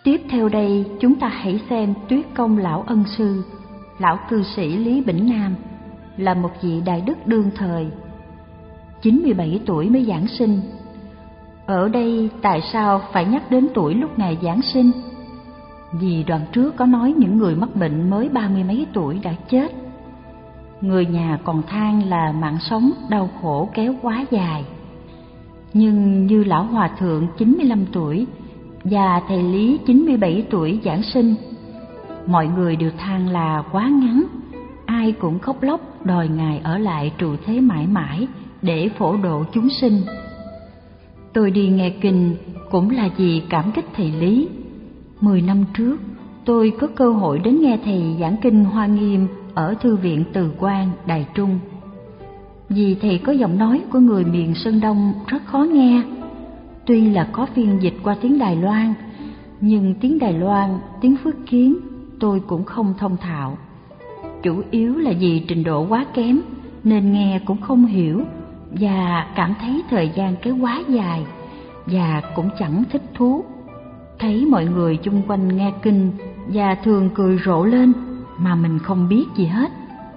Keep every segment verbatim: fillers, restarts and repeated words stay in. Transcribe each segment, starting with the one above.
Tiếp theo đây chúng ta hãy xem Tuyết Công lão ân sư, lão cư sĩ Lý Bỉnh Nam, là một vị đại đức đương thời, chín mươi bảy tuổi mới giảng sinh. Ở đây tại sao phải nhắc đến tuổi lúc Ngài giảng sinh? Vì đoạn trước có nói những người mắc bệnh mới ba mươi mấy tuổi đã chết. Người nhà còn than là mạng sống đau khổ kéo quá dài. Nhưng như lão hòa thượng chín mươi lăm tuổi và thầy Lý chín mươi bảy tuổi giảng sinh, mọi người đều than là quá ngắn, ai cũng khóc lóc đòi Ngài ở lại trụ thế mãi mãi để phổ độ chúng sinh. Tôi đi nghe kinh cũng là vì cảm kích thầy Lý. Mười năm trước, tôi có cơ hội đến nghe thầy giảng kinh Hoa Nghiêm ở Thư viện Từ Quan, Đài Trung. Vì thầy có giọng nói của người miền Sơn Đông rất khó nghe. Tuy là có phiên dịch qua tiếng Đài Loan, nhưng tiếng Đài Loan, tiếng Phước Kiến tôi cũng không thông thạo. Chủ yếu là vì trình độ quá kém nên nghe cũng không hiểu và cảm thấy thời gian kéo quá dài và cũng chẳng thích thú. Thấy mọi người chung quanh nghe kinh và thường cười rộ lên mà mình không biết gì hết.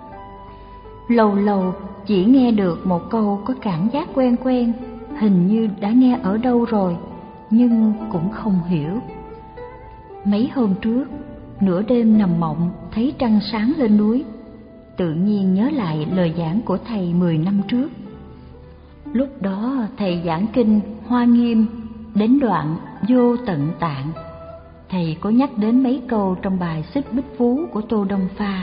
Lâu lâu chỉ nghe được một câu có cảm giác quen quen, hình như đã nghe ở đâu rồi, nhưng cũng không hiểu. Mấy hôm trước, nửa đêm nằm mộng thấy trăng sáng lên núi, tự nhiên nhớ lại lời giảng của thầy mười năm trước. Lúc đó thầy giảng kinh Hoa Nghiêm đến đoạn vô tận tạng, thầy có nhắc đến mấy câu trong bài Xích Bích Phú của Tô Đông Pha.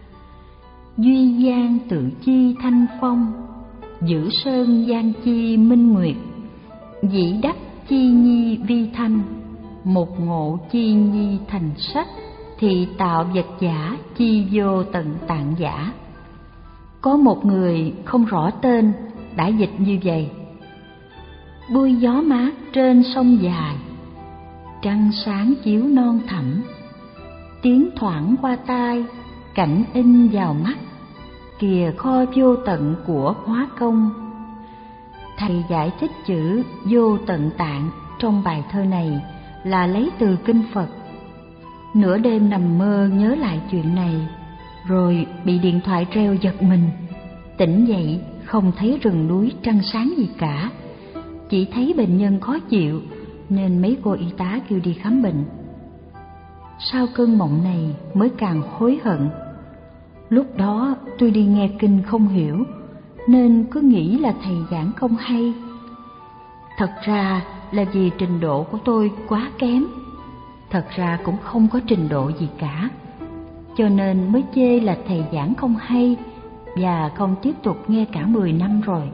Duy gian tự chi thanh phong, giữ sơn gian chi minh nguyệt, dĩ đắc chi nhi vi thanh, một ngộ chi nhi thành sắc, thì tạo vật giả chi vô tận tạng giả. Có một người không rõ tên đã dịch như vậy: buôi gió mát trên sông dài, trăng sáng chiếu non thẳm, tiếng thoảng qua tai, cảnh in vào mắt, kìa kho vô tận của hóa công. Thầy giải thích chữ vô tận tạng trong bài thơ này là lấy từ kinh Phật. Nửa đêm nằm mơ nhớ lại chuyện này, rồi bị điện thoại reo giật mình. Tỉnh dậy không thấy rừng núi trăng sáng gì cả, chỉ thấy bệnh nhân khó chịu nên mấy cô y tá kêu đi khám bệnh. Sau cơn mộng này mới càng hối hận. Lúc đó tôi đi nghe kinh không hiểu nên cứ nghĩ là thầy giảng không hay. Thật ra là vì trình độ của tôi quá kém. Thật ra cũng không có trình độ gì cả, cho nên mới chê là thầy giảng không hay và không tiếp tục nghe cả mười năm rồi.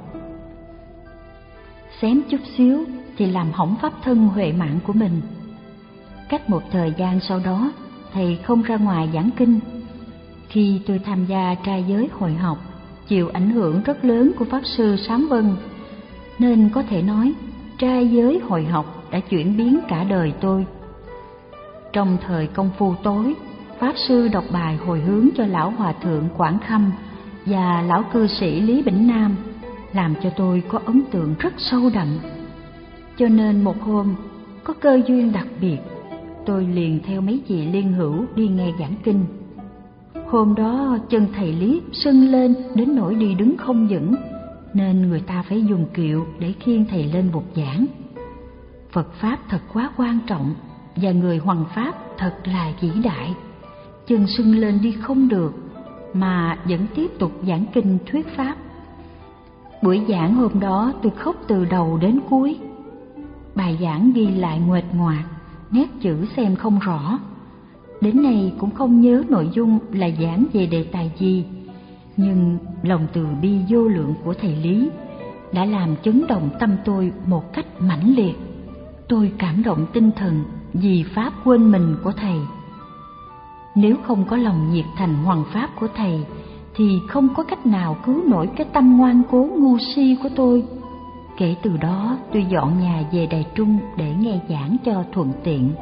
Xém chút xíu thì làm hỏng pháp thân huệ mạng của mình. Cách một thời gian sau đó, thầy không ra ngoài giảng kinh. Khi tôi tham gia trai giới hội học, chịu ảnh hưởng rất lớn của Pháp Sư Sám Vân, nên có thể nói trai giới hội học đã chuyển biến cả đời tôi. Trong thời công phu tối, Pháp Sư đọc bài hồi hướng cho Lão Hòa Thượng Quảng Khâm và Lão Cư sĩ Lý Bỉnh Nam, làm cho tôi có ấn tượng rất sâu đậm. Cho nên một hôm, có cơ duyên đặc biệt, tôi liền theo mấy vị liên hữu đi nghe giảng kinh. Hôm đó chân thầy Lý sưng lên đến nỗi đi đứng không vững, nên người ta phải dùng kiệu để khiêng thầy lên bục giảng. Phật Pháp thật quá quan trọng, và người hoằng Pháp thật là vĩ đại. Chân sưng lên đi không được, mà vẫn tiếp tục giảng kinh thuyết Pháp. Buổi giảng hôm đó tôi khóc từ đầu đến cuối. Bài giảng ghi lại nguệch ngoạc, nét chữ xem không rõ. Đến nay cũng không nhớ nội dung là giảng về đề tài gì, nhưng lòng từ bi vô lượng của thầy Lý đã làm chấn động tâm tôi một cách mãnh liệt. Tôi cảm động tinh thần vì Pháp quên mình của thầy. Nếu không có lòng nhiệt thành hoằng Pháp của thầy thì không có cách nào cứu nổi cái tâm ngoan cố ngu si của tôi. Kể từ đó tôi dọn nhà về Đài Trung để nghe giảng cho thuận tiện.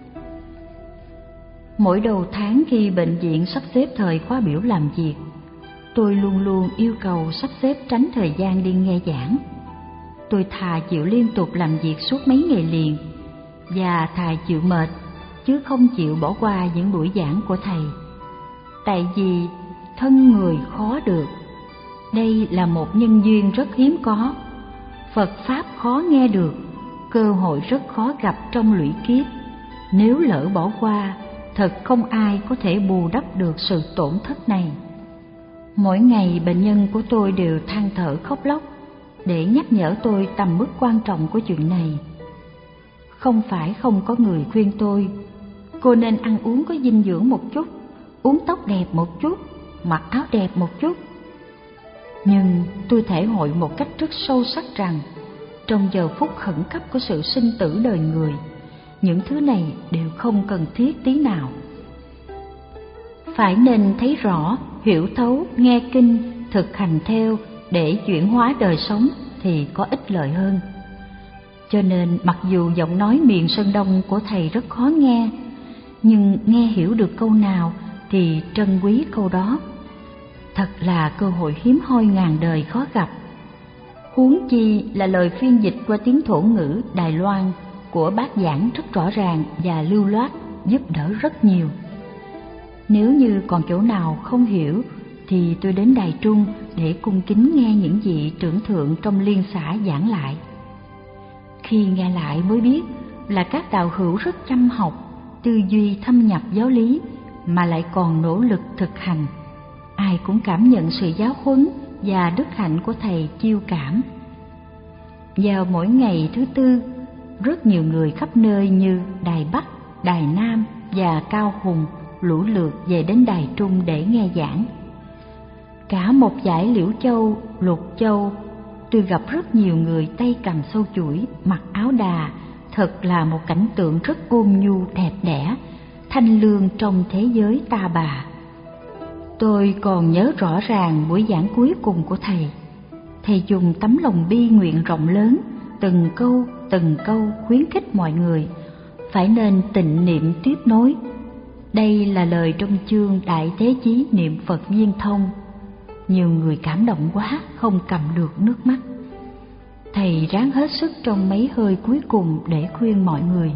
Mỗi đầu tháng khi bệnh viện sắp xếp thời khóa biểu làm việc, tôi luôn luôn yêu cầu sắp xếp tránh thời gian đi nghe giảng. Tôi thà chịu liên tục làm việc suốt mấy ngày liền, và thà chịu mệt chứ không chịu bỏ qua những buổi giảng của thầy. Tại vì thân người khó được, đây là một nhân duyên rất hiếm có. Phật Pháp khó nghe được, cơ hội rất khó gặp trong lũy kiếp. Nếu lỡ bỏ qua, thật không ai có thể bù đắp được sự tổn thất này. Mỗi ngày bệnh nhân của tôi đều than thở khóc lóc để nhắc nhở tôi tầm mức quan trọng của chuyện này. Không phải không có người khuyên tôi, cô nên ăn uống có dinh dưỡng một chút, uống tóc đẹp một chút, mặc áo đẹp một chút. Nhưng tôi thể hội một cách rất sâu sắc rằng trong giờ phút khẩn cấp của sự sinh tử đời người, những thứ này đều không cần thiết tí nào. Phải nên thấy rõ, hiểu thấu, nghe kinh, thực hành theo để chuyển hóa đời sống thì có ích lợi hơn. Cho nên mặc dù giọng nói miền Sơn Đông của thầy rất khó nghe, nhưng nghe hiểu được câu nào thì trân quý câu đó. Thật là cơ hội hiếm hoi ngàn đời khó gặp. Huống chi là lời phiên dịch qua tiếng thổ ngữ Đài Loan của bác giảng rất rõ ràng và lưu loát, giúp đỡ rất nhiều. Nếu như còn chỗ nào không hiểu thì tôi đến Đài Trung để cung kính nghe những vị trưởng thượng trong liên xã giảng lại. Khi nghe lại mới biết là các đạo hữu rất chăm học, tư duy thâm nhập giáo lý mà lại còn nỗ lực thực hành. Ai cũng cảm nhận sự giáo huấn và đức hạnh của thầy chiêu cảm. Vào mỗi ngày thứ tư, rất nhiều người khắp nơi như Đài Bắc, Đài Nam và Cao Hùng lũ lượt về đến Đài Trung để nghe giảng. Cả một dải Liễu Châu, Lục Châu, tôi gặp rất nhiều người tay cầm sâu chuỗi, mặc áo đà, thật là một cảnh tượng rất ôn nhu đẹp đẽ, thanh lương trong thế giới ta bà. Tôi còn nhớ rõ ràng buổi giảng cuối cùng của thầy. Thầy dùng tấm lòng bi nguyện rộng lớn, từng câu từng câu khuyến khích mọi người phải nên tịnh niệm tiếp nối. Đây là lời trong chương Đại Thế Chí Niệm Phật Viên Thông. Nhiều người cảm động quá, không cầm được nước mắt. Thầy ráng hết sức trong mấy hơi cuối cùng để khuyên mọi người.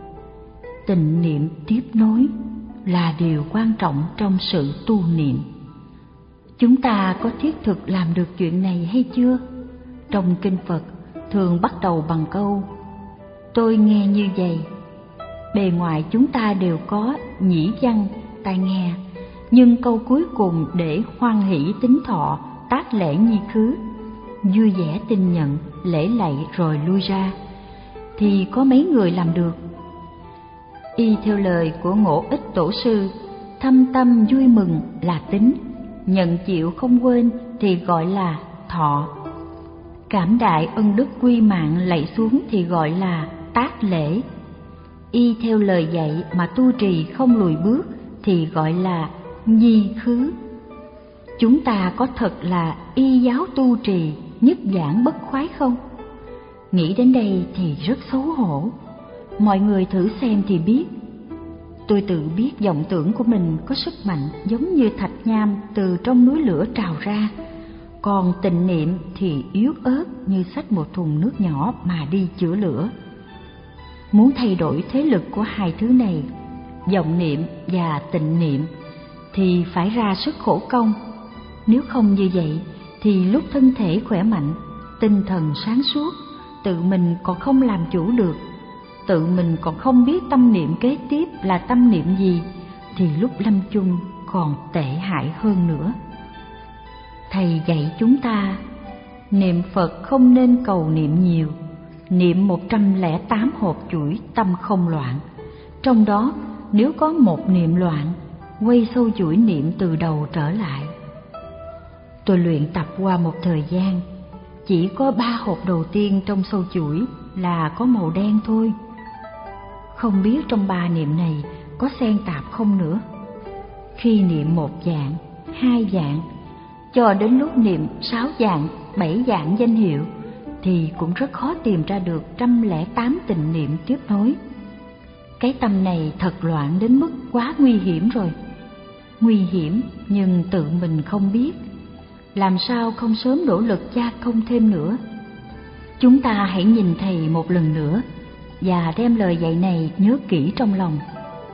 Tịnh niệm tiếp nối là điều quan trọng trong sự tu niệm. Chúng ta có thiết thực làm được chuyện này hay chưa? Trong kinh Phật thường bắt đầu bằng câu tôi nghe như vậy. Bề ngoài chúng ta đều có nhĩ văn, tai nghe, nhưng câu cuối cùng để hoan hỷ tín thọ, tác lễ nhi khứ, vui vẻ tin nhận, lễ lạy rồi lui ra, thì có mấy người làm được. Y theo lời của Ngộ Ích Tổ sư, thâm tâm vui mừng là tín, nhận chịu không quên thì gọi là thọ, cảm đại ân đức quy mạng lạy xuống thì gọi là tác lễ. Y theo lời dạy mà tu trì không lùi bước thì gọi là nhi khứ. Chúng ta có thật là y giáo tu trì, nhất giảng bất khoái không? Nghĩ đến đây thì rất xấu hổ. Mọi người thử xem thì biết. Tôi tự biết vọng tưởng của mình có sức mạnh giống như thạch nham từ trong núi lửa trào ra, còn tịnh niệm thì yếu ớt như xách một thùng nước nhỏ mà đi chữa lửa. Muốn thay đổi thế lực của hai thứ này, vọng niệm và tịnh niệm, thì phải ra sức khổ công. Nếu không như vậy thì lúc thân thể khỏe mạnh, tinh thần sáng suốt, tự mình còn không làm chủ được, tự mình còn không biết tâm niệm kế tiếp là tâm niệm gì, thì lúc lâm chung còn tệ hại hơn nữa. Thầy dạy chúng ta, niệm Phật không nên cầu niệm nhiều, niệm một trăm lẻ tám hộp chuỗi tâm không loạn. Trong đó nếu có một niệm loạn, quay sâu chuỗi niệm từ đầu trở lại. Tôi luyện tập qua một thời gian, chỉ có ba hộp đầu tiên trong sâu chuỗi là có màu đen thôi. Không biết trong ba niệm này có xen tạp không nữa. Khi niệm một dạng, hai dạng, cho đến lúc niệm sáu dạng, bảy dạng danh hiệu, thì cũng rất khó tìm ra được trăm lẻ tám tịnh niệm tiếp nối. Cái tâm này thật loạn đến mức quá nguy hiểm rồi. Nguy hiểm nhưng tự mình không biết, làm sao không sớm nỗ lực gia công thêm nữa. Chúng ta hãy nhìn thầy một lần nữa và đem lời dạy này nhớ kỹ trong lòng.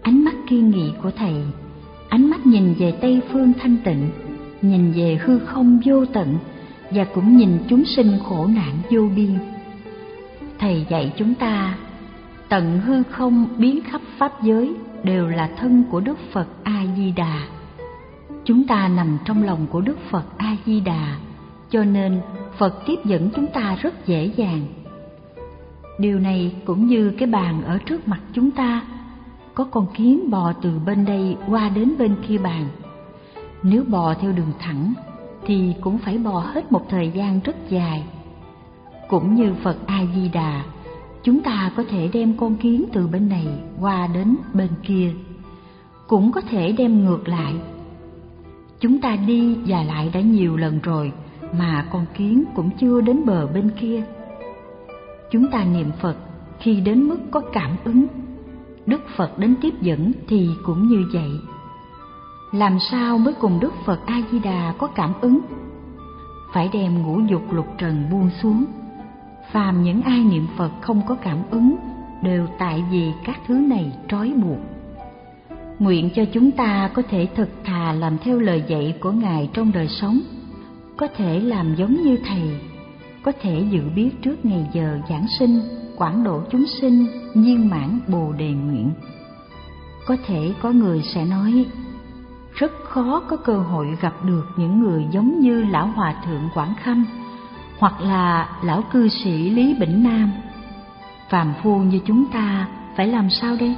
ánh mắt kiên nghị của thầy, ánh mắt nhìn về Tây phương thanh tịnh, nhìn về hư không vô tận và cũng nhìn chúng sinh khổ nạn vô biên. Thầy dạy chúng ta tận hư không biến khắp pháp giới đều là thân của Đức Phật A Di Đà. Chúng ta nằm trong lòng của Đức Phật A Di Đà, cho nên Phật tiếp dẫn chúng ta rất dễ dàng. Điều này cũng như cái bàn ở trước mặt chúng ta, có con kiến bò từ bên đây qua đến bên kia bàn. Nếu bò theo đường thẳng thì cũng phải bò hết một thời gian rất dài. Cũng như Phật A Di Đà, chúng ta có thể đem con kiến từ bên này qua đến bên kia, cũng có thể đem ngược lại. Chúng ta đi và lại đã nhiều lần rồi mà con kiến cũng chưa đến bờ bên kia. Chúng ta niệm Phật khi đến mức có cảm ứng, Đức Phật đến tiếp dẫn thì cũng như vậy. Làm sao mới cùng Đức Phật A Di Đà có cảm ứng? Phải đem ngũ dục lục trần buông xuống. Phàm những ai niệm Phật không có cảm ứng đều tại vì các thứ này trói buộc. Nguyện cho chúng ta có thể thật thà làm theo lời dạy của Ngài trong đời sống, có thể làm giống như Thầy, có thể dự biết trước ngày giờ giảng sinh, quảng độ chúng sinh, viên mãn Bồ Đề nguyện. Có thể có người sẽ nói, rất khó có cơ hội gặp được những người giống như Lão Hòa Thượng Quảng Khâm, hoặc là Lão Cư Sĩ Lý Bỉnh Nam. Phàm phu như chúng ta phải làm sao đây?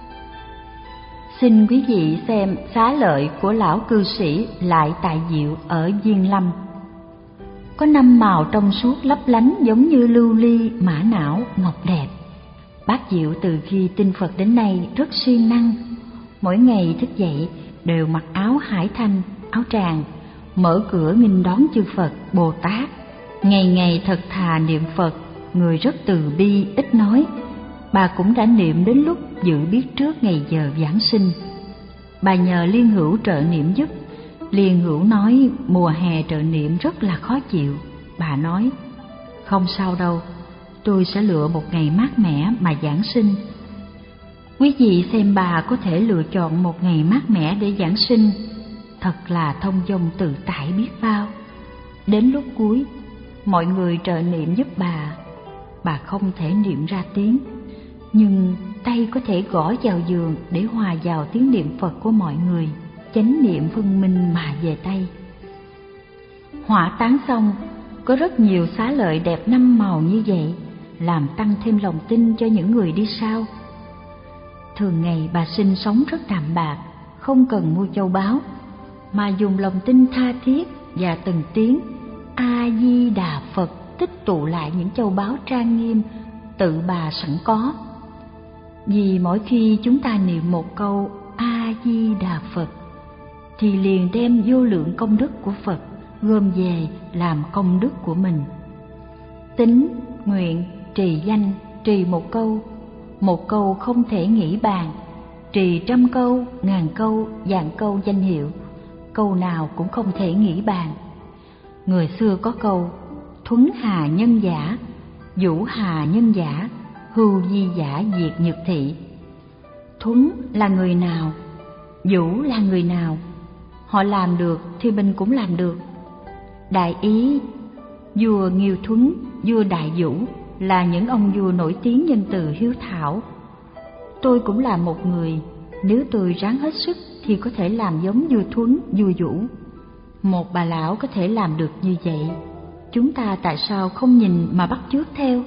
Xin quý vị xem xá lợi của Lão Cư Sĩ Lại Tại Diệu ở Diên Lâm. Có năm màu trong suốt lấp lánh giống như lưu ly, mã não, ngọc đẹp. Bác Diệu từ khi tin Phật đến nay rất siêng năng. Mỗi ngày thức dậy đều mặc áo hải thanh, áo tràng, mở cửa nghênh đón chư Phật, Bồ Tát. Ngày ngày thật thà niệm Phật, người rất từ bi, ít nói. Bà cũng đã niệm đến lúc dự biết trước ngày giờ giảng sinh. Bà nhờ Liên Hữu trợ niệm giúp. Liên Hữu nói mùa hè trợ niệm rất là khó chịu. Bà nói, không sao đâu, tôi sẽ lựa một ngày mát mẻ mà giảng sinh. Quý vị xem bà có thể lựa chọn một ngày mát mẻ để giảng sinh, thật là thông dong tự tại biết bao. Đến lúc cuối, mọi người trợ niệm giúp bà, bà không thể niệm ra tiếng, nhưng tay có thể gõ vào giường để hòa vào tiếng niệm Phật của mọi người, chánh niệm phân minh mà về tay. Hỏa táng xong, có rất nhiều xá lợi đẹp năm màu như vậy, làm tăng thêm lòng tin cho những người đi sau. Thường ngày bà sinh sống rất đạm bạc, không cần mua châu báu, mà dùng lòng tin tha thiết và từng tiếng A Di Đà Phật tích tụ lại những châu báu trang nghiêm tự bà sẵn có. Vì mỗi khi chúng ta niệm một câu A Di Đà Phật thì liền đem vô lượng công đức của Phật gom về làm công đức của mình. Tín, nguyện, trì danh, trì một câu, một câu không thể nghĩ bàn, trì trăm câu, ngàn câu, vạn câu danh hiệu, câu nào cũng không thể nghĩ bàn. Người xưa có câu, thuấn hà nhân giả, vũ hà nhân giả, hưu di giả diệt nhược thị. Thuấn là người nào? Vũ là người nào? Họ làm được thì mình cũng làm được. Đại ý, vua Nghiêu Thuấn, vua Đại Vũ là những ông vua nổi tiếng nhân từ hiếu thảo. Tôi cũng là một người, nếu tôi ráng hết sức thì có thể làm giống vua Thuấn, vua Vũ. Một bà lão có thể làm được như vậy, chúng ta tại sao không nhìn mà bắt chước theo?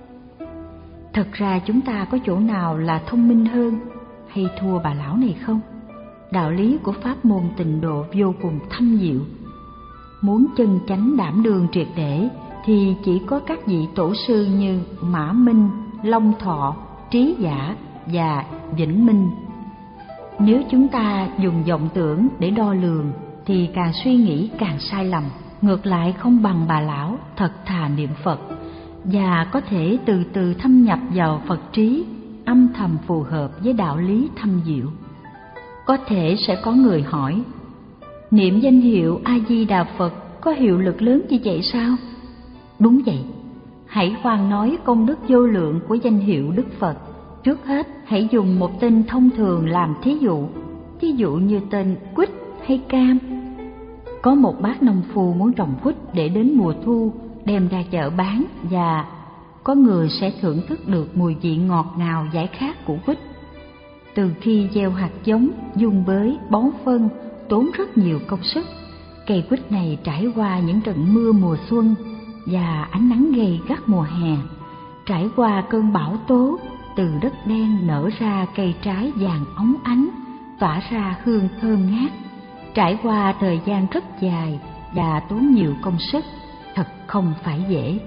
Thật ra chúng ta có chỗ nào là thông minh hơn hay thua bà lão này không? Đạo lý của pháp môn tịnh độ vô cùng thâm diệu. Muốn chân chánh đảm đương triệt để thì chỉ có các vị tổ sư như Mã Minh, Long Thọ, Trí Giả và Vĩnh Minh. Nếu chúng ta dùng vọng tưởng để đo lường thì càng suy nghĩ càng sai lầm, ngược lại không bằng bà lão thật thà niệm Phật và có thể từ từ thâm nhập vào Phật trí, âm thầm phù hợp với đạo lý thâm diệu. Có thể sẽ có người hỏi, niệm danh hiệu A Di Đà Phật có hiệu lực lớn như vậy sao? Đúng vậy, hãy khoan nói công đức vô lượng của danh hiệu Đức Phật Trước hết, hãy dùng một tên thông thường làm thí dụ, thí dụ như tên quýt hay cam. Có một bác nông phu muốn trồng quýt để đến mùa thu đem ra chợ bán, và có người sẽ thưởng thức được mùi vị ngọt ngào giải khát của quýt. Từ khi gieo hạt giống, dung bới, bón phân, tốn rất nhiều công sức, cây quýt này trải qua những trận mưa mùa xuân và ánh nắng gay gắt mùa hè, trải qua cơn bão tố, từ đất đen nở ra cây trái vàng óng ánh, tỏa ra hương thơm ngát, trải qua thời gian rất dài và tốn nhiều công sức, thật không phải dễ.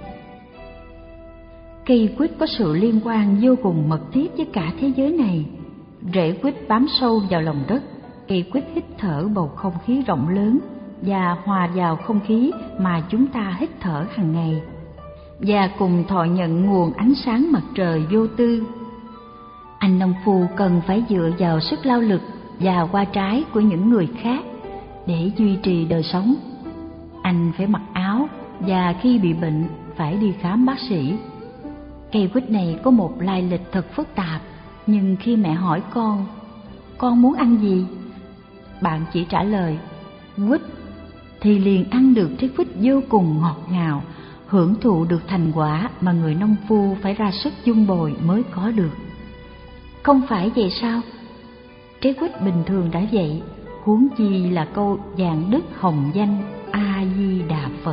Cây quýt có sự liên quan vô cùng mật thiết với cả thế giới này. Rễ quýt bám sâu vào lòng đất, cây quýt hít thở bầu không khí rộng lớn và hòa vào không khí mà chúng ta hít thở hàng ngày, và cùng thọ nhận nguồn ánh sáng mặt trời vô tư. Anh nông phu cần phải dựa vào sức lao lực và hoa trái của những người khác để duy trì đời sống. Anh phải mặc áo và khi bị bệnh phải đi khám bác sĩ. Cây quýt này có một lai lịch thật phức tạp, nhưng khi mẹ hỏi con, con muốn ăn gì? Bạn chỉ trả lời, quýt, thì liền ăn được trái quýt vô cùng ngọt ngào, hưởng thụ được thành quả mà người nông phu phải ra sức vun bồi mới có được. Không phải vậy sao? Trái quýt bình thường đã vậy, huống chi là câu vạn đức hồng danh A Di Đà Phật.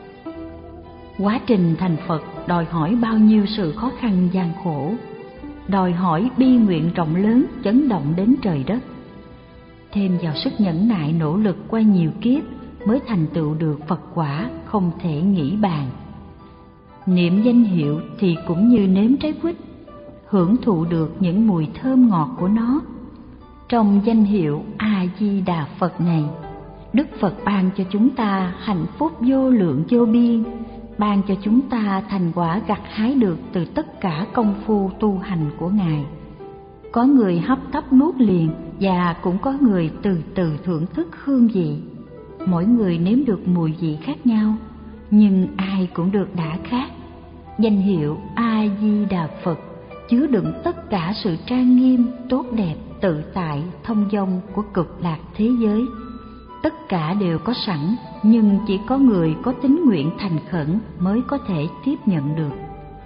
Quá trình thành Phật đòi hỏi bao nhiêu sự khó khăn gian khổ, đòi hỏi bi nguyện rộng lớn chấn động đến trời đất. Thêm vào sức nhẫn nại nỗ lực qua nhiều kiếp mới thành tựu được Phật quả không thể nghĩ bàn. Niệm danh hiệu thì cũng như nếm trái quýt, hưởng thụ được những mùi thơm ngọt của nó. Trong danh hiệu A Di Đà Phật này, Đức Phật ban cho chúng ta hạnh phúc vô lượng vô biên, ban cho chúng ta thành quả gặt hái được từ tất cả công phu tu hành của Ngài. Có người hấp tấp nuốt liền, và cũng có người từ từ thưởng thức hương vị. Mỗi người nếm được mùi vị khác nhau, nhưng ai cũng được đã khác. Danh hiệu A Di Đà Phật chứa đựng tất cả sự trang nghiêm, tốt đẹp, tự tại, thông dong của cực lạc thế giới. Tất cả đều có sẵn, nhưng chỉ có người có tín nguyện thành khẩn mới có thể tiếp nhận được.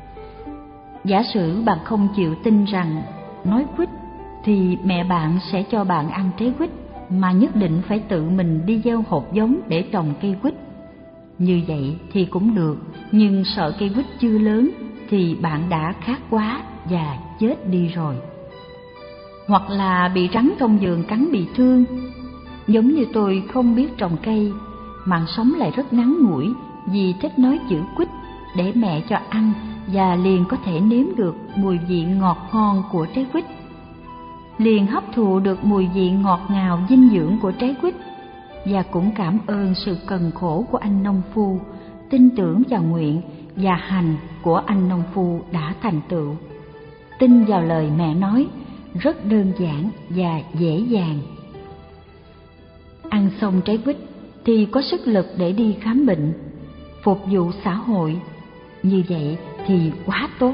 Giả sử bạn không chịu tin rằng nói quýt thì mẹ bạn sẽ cho bạn ăn trái quýt, mà nhất định phải tự mình đi gieo hột giống để trồng cây quýt. Như vậy thì cũng được, nhưng sợ cây quýt chưa lớn thì bạn đã khát quá và chết đi rồi. Hoặc là bị rắn trong vườn cắn bị thương. Giống như tôi không biết trồng cây, mạng sống lại rất ngắn ngủi vì thích nói chữ quýt để mẹ cho ăn, và liền có thể nếm được mùi vị ngọt ngon của trái quýt, liền hấp thụ được mùi vị ngọt ngào dinh dưỡng của trái quýt, và cũng cảm ơn sự cần khổ của anh nông phu, tin tưởng vào nguyện và hành của anh nông phu đã thành tựu. Tin vào lời mẹ nói rất đơn giản và dễ dàng. Ăn xong trái quýt thì có sức lực để đi khám bệnh, phục vụ xã hội. Như vậy thì quá tốt.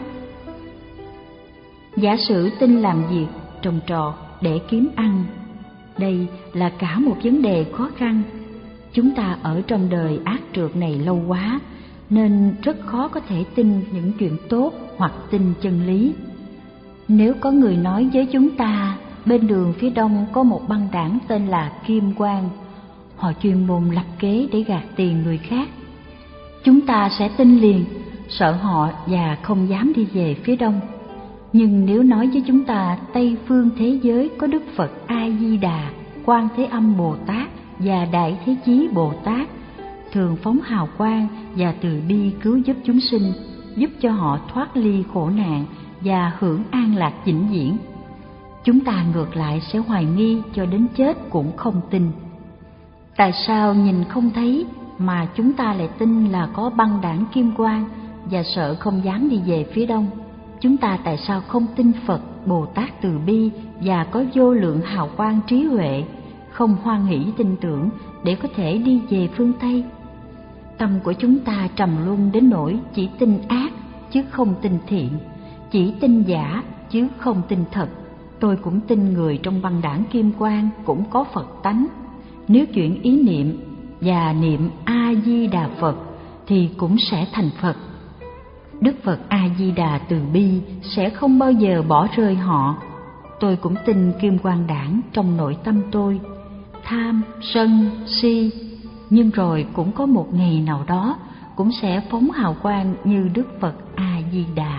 Giả sử tin làm việc trồng trọt để kiếm ăn, đây là cả một vấn đề khó khăn. Chúng ta ở trong đời ác trượt này lâu quá, nên rất khó có thể tin những chuyện tốt hoặc tin chân lý. Nếu có người nói với chúng ta bên đường phía đông có một băng đảng tên là Kim Quang, họ chuyên môn lập kế để gạt tiền người khác, chúng ta sẽ tin liền, sợ họ và không dám đi về phía đông. Nhưng nếu nói với chúng ta Tây phương thế giới có Đức Phật A Di Đà, Quan Thế Âm Bồ Tát và Đại Thế Chí Bồ Tát, thường phóng hào quang và từ bi cứu giúp chúng sinh, giúp cho họ thoát ly khổ nạn và hưởng an lạc vĩnh viễn, chúng ta ngược lại sẽ hoài nghi cho đến chết cũng không tin. Tại sao nhìn không thấy mà chúng ta lại tin là có băng đảng Kim Quang và sợ không dám đi về phía đông? Chúng ta tại sao không tin Phật Bồ Tát từ bi và có vô lượng hào quang trí huệ, không hoan hỷ tin tưởng để có thể đi về phương Tây? Tâm của chúng ta trầm luân đến nỗi chỉ tin ác chứ không tin thiện, chỉ tin giả chứ không tin thật. Tôi cũng tin người trong băng đảng Kim Quang cũng có Phật tánh. Nếu chuyển ý niệm và niệm A-di-đà Phật thì cũng sẽ thành Phật. Đức Phật A-di-đà từ bi sẽ không bao giờ bỏ rơi họ. Tôi cũng tin Kim Quang đảng trong nội tâm tôi, tham, sân, si, nhưng rồi cũng có một ngày nào đó cũng sẽ phóng hào quang như Đức Phật A-di-đà.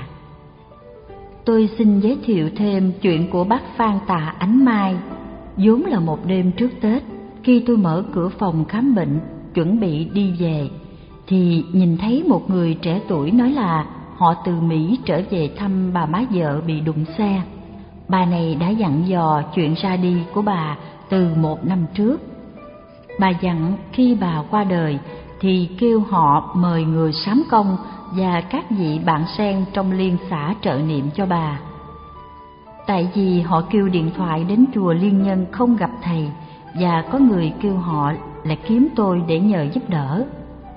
Tôi xin giới thiệu thêm chuyện của bác Phan Tạ Ánh Mai. Vốn là một đêm trước Tết, khi tôi mở cửa phòng khám bệnh chuẩn bị đi về thì nhìn thấy một người trẻ tuổi nói là họ từ Mỹ trở về thăm bà má vợ bị đụng xe. Bà này đã dặn dò chuyện ra đi của bà từ một năm trước. Bà dặn khi bà qua đời thì kêu họ mời người sám công và các vị bạn sen trong liên xã trợ niệm cho bà. Tại vì họ kêu điện thoại đến chùa Liên Nhân không gặp thầy, và có người kêu họ là kiếm tôi để nhờ giúp đỡ.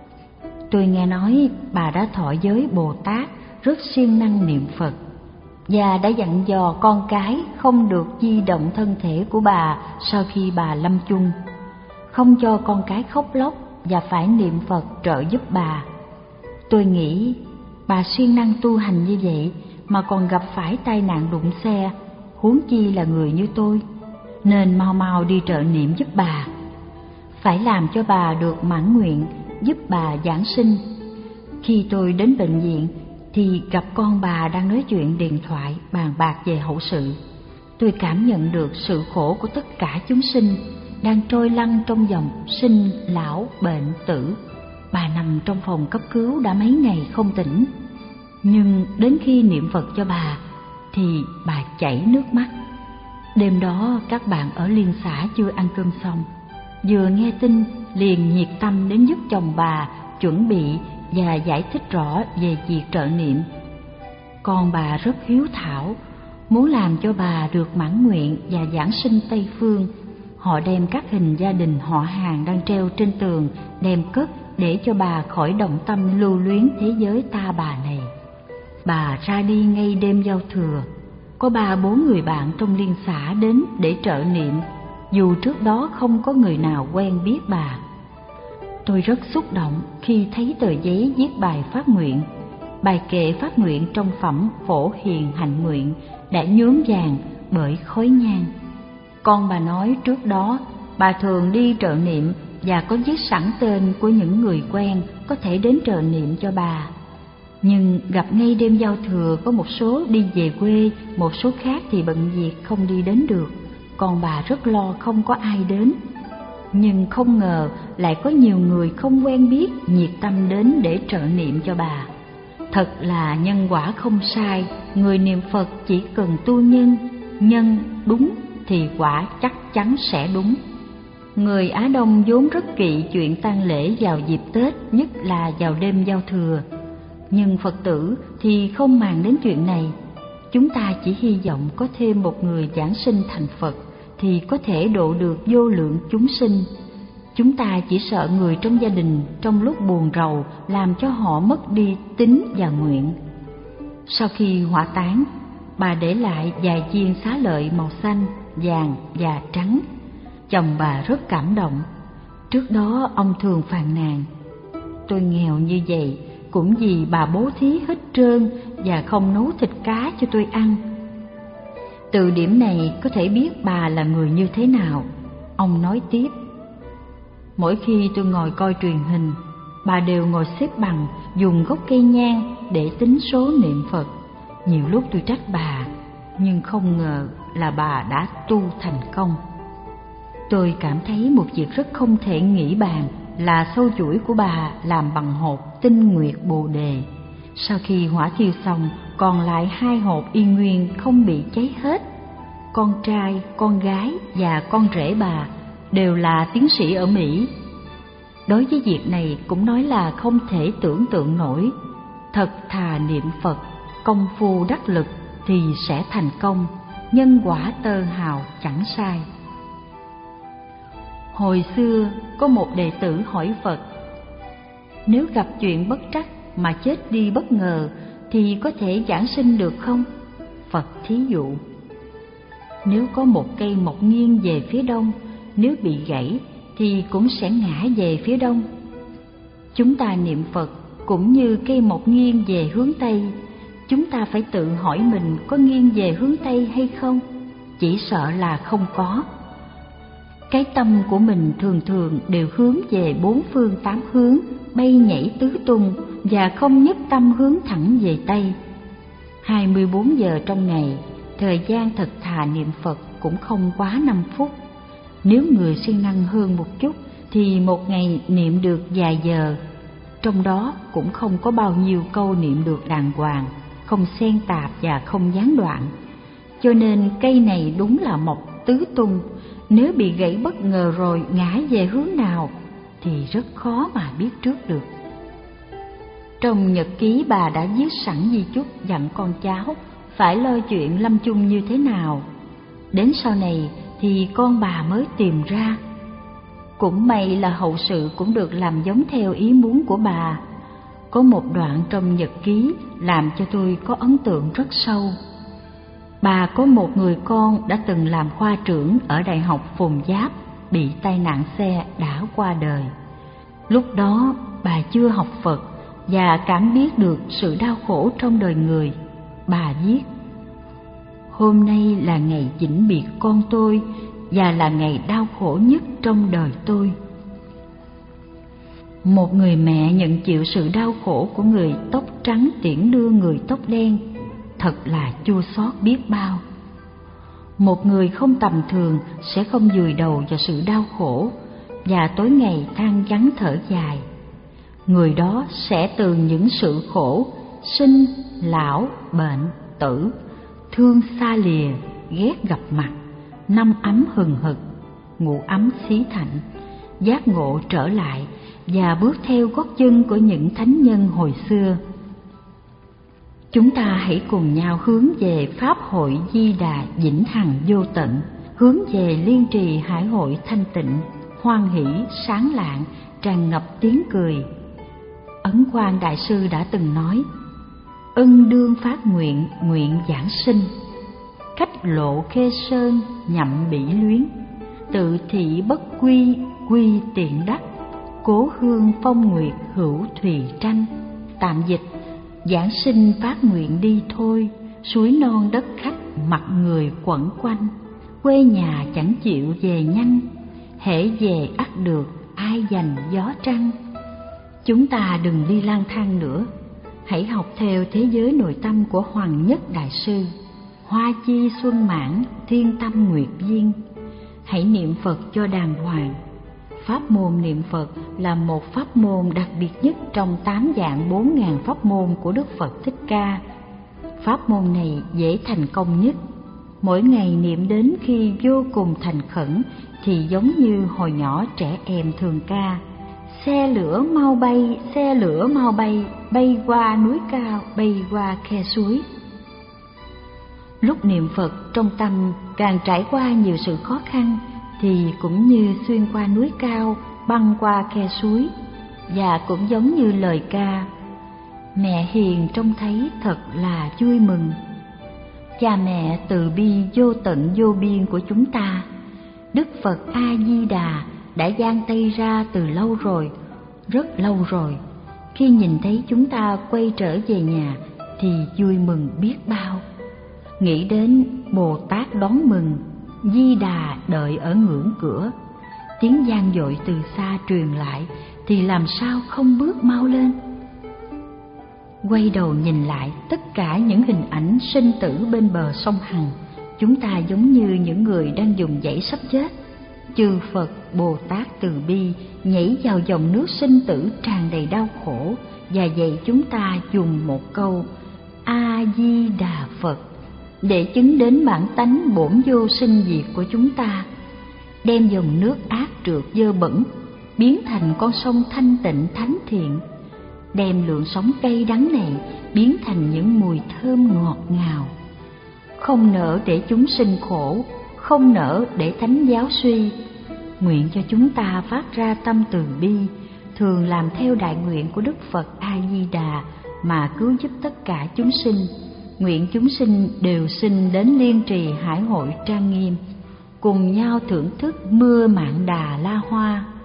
Tôi nghe nói bà đã thọ giới Bồ Tát, rất siêng năng niệm Phật, và đã dặn dò con cái không được di động thân thể của bà sau khi bà lâm chung, không cho con cái khóc lóc và phải niệm Phật trợ giúp bà. Tôi nghĩ bà siêng năng tu hành như vậy mà còn gặp phải tai nạn đụng xe, huống chi là người như tôi, nên mau mau đi trợ niệm giúp bà. Phải làm cho bà được mãn nguyện, giúp bà giảng sinh. Khi tôi đến bệnh viện thì gặp con bà đang nói chuyện điện thoại bàn bạc về hậu sự. Tôi cảm nhận được sự khổ của tất cả chúng sinh đang trôi lăn trong dòng sinh, lão, bệnh, tử. Bà nằm trong phòng cấp cứu đã mấy ngày không tỉnh, nhưng đến khi niệm Phật cho bà thì bà chảy nước mắt. Đêm đó các bạn ở liên xã chưa ăn cơm xong, vừa nghe tin liền nhiệt tâm đến giúp chồng bà chuẩn bị và giải thích rõ về việc trợ niệm. Con bà rất hiếu thảo, muốn làm cho bà được mãn nguyện và giảng sinh Tây Phương. Họ đem các hình gia đình họ hàng đang treo trên tường đem cất để cho bà khỏi động tâm lưu luyến thế giới ta bà này. Bà ra đi ngay đêm giao thừa. Có ba bốn người bạn trong liên xã đến để trợ niệm, dù trước đó không có người nào quen biết bà. Tôi rất xúc động khi thấy tờ giấy viết bài phát nguyện. Bài kệ phát nguyện trong phẩm Phổ Hiền Hạnh Nguyện đã nhuốm vàng bởi khói nhang. Con bà nói trước đó bà thường đi trợ niệm và có viết sẵn tên của những người quen có thể đến trợ niệm cho bà. Nhưng gặp ngay đêm giao thừa có một số đi về quê, một số khác thì bận việc không đi đến được. Con bà rất lo không có ai đến. Nhưng không ngờ lại có nhiều người không quen biết nhiệt tâm đến để trợ niệm cho bà. Thật là nhân quả không sai, người niệm Phật chỉ cần tu nhân, nhân đúng thì quả chắc chắn sẽ đúng. Người Á Đông vốn rất kỵ chuyện tang lễ vào dịp Tết, nhất là vào đêm giao thừa. Nhưng Phật tử thì không màng đến chuyện này. Chúng ta chỉ hy vọng có thêm một người giảng sinh thành Phật thì có thể độ được vô lượng chúng sinh. Chúng ta chỉ sợ người trong gia đình trong lúc buồn rầu làm cho họ mất đi tín và nguyện. Sau khi hỏa táng, bà để lại vài viên xá lợi màu xanh, vàng và trắng. Chồng bà rất cảm động. Trước đó ông thường phàn nàn: tôi nghèo như vậy cũng vì bà bố thí hết trơn và không nấu thịt cá cho tôi ăn. Từ điểm này có thể biết bà là người như thế nào. Ông nói tiếp: mỗi khi tôi ngồi coi truyền hình, bà đều ngồi xếp bằng dùng gốc cây nhang để tính số niệm Phật. Nhiều lúc tôi trách bà, nhưng không ngờ là bà đã tu thành công. Tôi cảm thấy một việc rất không thể nghĩ bàn là sâu chuỗi của bà làm bằng hộp tinh nguyệt bồ đề. Sau khi hỏa thiêu xong, còn lại hai hộp y nguyên không bị cháy hết. Con trai, con gái và con rể bà đều là tiến sĩ ở Mỹ. Đối với việc này cũng nói là không thể tưởng tượng nổi. Thật thà niệm Phật, công phu đắc lực thì sẽ thành công, nhân quả tơ hào chẳng sai. Hồi xưa có một đệ tử hỏi Phật: nếu gặp chuyện bất trắc mà chết đi bất ngờ thì có thể giảng sinh được không? Phật thí dụ: nếu có một cây mọc nghiêng về phía đông, nếu bị gãy thì cũng sẽ ngã về phía đông. Chúng ta niệm Phật cũng như cây mọc nghiêng về hướng Tây, chúng ta phải tự hỏi mình có nghiêng về hướng Tây hay không? Chỉ sợ là không có. Cái tâm của mình thường thường đều hướng về bốn phương tám hướng, bay nhảy tứ tung và không nhất tâm hướng thẳng về Tây. hai mươi bốn giờ trong ngày, thời gian thật thà niệm Phật cũng không quá năm phút. Nếu người siêng năng hơn một chút thì một ngày niệm được vài giờ, trong đó cũng không có bao nhiêu câu niệm được đàng hoàng, không xen tạp và không gián đoạn. Cho nên cây này đúng là mọc tứ tung, nếu bị gãy bất ngờ rồi ngã về hướng nào thì rất khó mà biết trước được. Trong nhật ký bà đã viết sẵn di chúc dặn con cháu phải lo chuyện lâm chung như thế nào. Đến sau này thì con bà mới tìm ra. Cũng may là hậu sự cũng được làm giống theo ý muốn của bà. Có một đoạn trong nhật ký làm cho tôi có ấn tượng rất sâu. Bà có một người con đã từng làm khoa trưởng ở Đại học Phùng Giáp, bị tai nạn xe đã qua đời. Lúc đó bà chưa học Phật và cảm biết được sự đau khổ trong đời người. Bà viết: hôm nay là ngày vĩnh biệt con tôi và là ngày đau khổ nhất trong đời tôi. Một người mẹ nhận chịu sự đau khổ của người tóc trắng tiễn đưa người tóc đen, thật là chua xót biết bao. Một người không tầm thường sẽ không vùi đầu vào sự đau khổ và tối ngày than vãn thở dài. Người đó sẽ từ những sự khổ sinh, lão, bệnh, tử, thương xa lìa, ghét gặp mặt, năm ấm hừng hực, ngủ ấm xí thạnh, giác ngộ trở lại và bước theo gót chân của những thánh nhân hồi xưa. Chúng ta hãy cùng nhau hướng về Pháp hội Di Đà vĩnh hằng vô tận, hướng về Liên Trì Hải hội thanh tịnh, hoan hỷ, sáng lạng, tràn ngập tiếng cười. Ấn Quang Đại Sư đã từng nói: ân đương phát nguyện, nguyện giảng sinh, cách lộ Khê Sơn, nhậm bỉ luyến, tự thị bất quy, quy tiện đắc, cố hương phong nguyệt hữu thùy tranh. Tạm dịch: giảng sinh phát nguyện đi thôi, suối non đất khách mặt người quẩn quanh, quê nhà chẳng chịu về nhanh, hễ về ắt được ai dành gió trăng. Chúng ta đừng đi lang thang nữa, hãy học theo thế giới nội tâm của Hoàng Nhất Đại Sư: hoa chi xuân mãn, thiên tâm nguyệt viên. Hãy niệm Phật cho đàng hoàng. Pháp môn niệm Phật là một pháp môn đặc biệt nhất trong tám vạn bốn ngàn pháp môn của Đức Phật Thích Ca. Pháp môn này dễ thành công nhất. Mỗi ngày niệm đến khi vô cùng thành khẩn thì giống như hồi nhỏ trẻ em thường ca: xe lửa mau bay, xe lửa mau bay, bay qua núi cao, bay qua khe suối. Lúc niệm Phật trong tâm càng trải qua nhiều sự khó khăn thì cũng như xuyên qua núi cao, băng qua khe suối, và cũng giống như lời ca: mẹ hiền trông thấy thật là vui mừng. Cha mẹ từ bi vô tận vô biên của chúng ta, Đức Phật A Di Đà đã giang tay ra từ lâu rồi, rất lâu rồi. Khi nhìn thấy chúng ta quay trở về nhà thì vui mừng biết bao. Nghĩ đến Bồ Tát đón mừng, Di Đà đợi ở ngưỡng cửa, tiếng vang dội từ xa truyền lại thì làm sao không bước mau lên. Quay đầu nhìn lại tất cả những hình ảnh sinh tử bên bờ sông Hằng, chúng ta giống như những người đang dùng dãy sắp chết. Chư Phật Bồ Tát từ bi nhảy vào dòng nước sinh tử tràn đầy đau khổ và dạy chúng ta dùng một câu A Di Đà Phật để chứng đến bản tánh bổn vô sinh diệt của chúng ta, đem dòng nước ác trượt dơ bẩn biến thành con sông thanh tịnh thánh thiện, đem lượng sống cay đắng này biến thành những mùi thơm ngọt ngào. Không nỡ để chúng sinh khổ, không nỡ để thánh giáo suy. Nguyện cho chúng ta phát ra tâm từ bi, thường làm theo đại nguyện của Đức Phật A Di Đà mà cứu giúp tất cả chúng sinh, nguyện chúng sinh đều xin đến Liên Trì Hải Hội trang nghiêm, cùng nhau thưởng thức mưa Mạn Đà La Hoa.